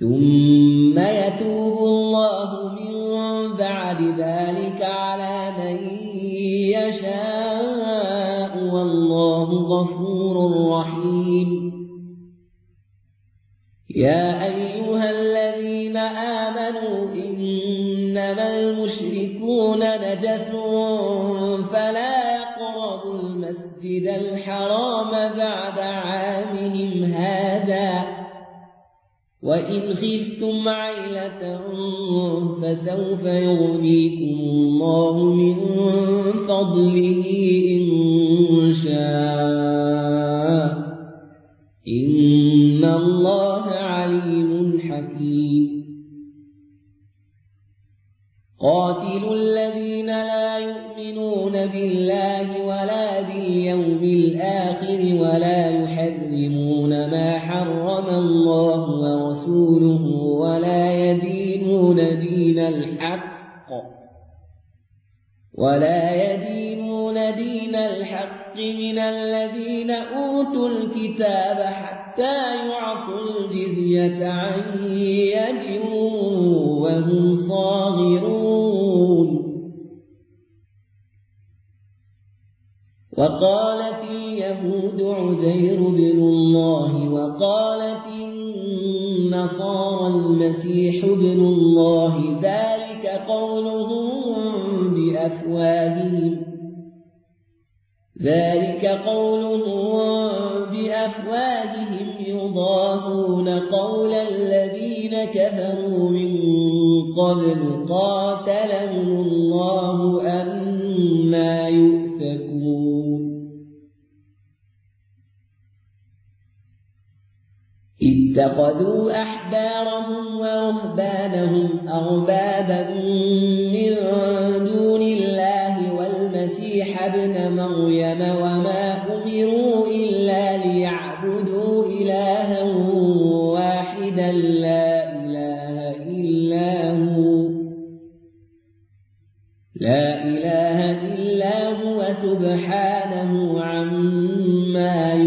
ثم يتوب الله من بعد ذلك على من يشاء والله غفور رحيم. يا أيها الذين آمنوا إنما المشركون نجس فلا يقربوا المسجد الحرام بعد عامهم هذا وإن خفتم عيلة فسوف يغنيكم الله من فضله إن شاء إن الله عليم حكيم. قاتلوا الذين لا يؤمنون بالله ولا باليوم الآخر ولا يحرمون ما حرم الله ورسوله ولا يدينون دين الحق من الذين أوتوا الكتاب حتى يعطوا الجزية عن يد وهم صاغرون. وقالت اليهود عزير بن الله وقالت النصارى المسيح ابن الله ذلك قولهم بأفواههم يضاهون قول الذين كفروا من قبل قاتلهم الله أنى يؤفكون. اتخذوا أحبارهم ورهبانهم أربابا من دون الله والمسيح ابن مريم وما أمروا إلا ليعبدوا إلها واحدا لا إله إلا هو سبحانه عما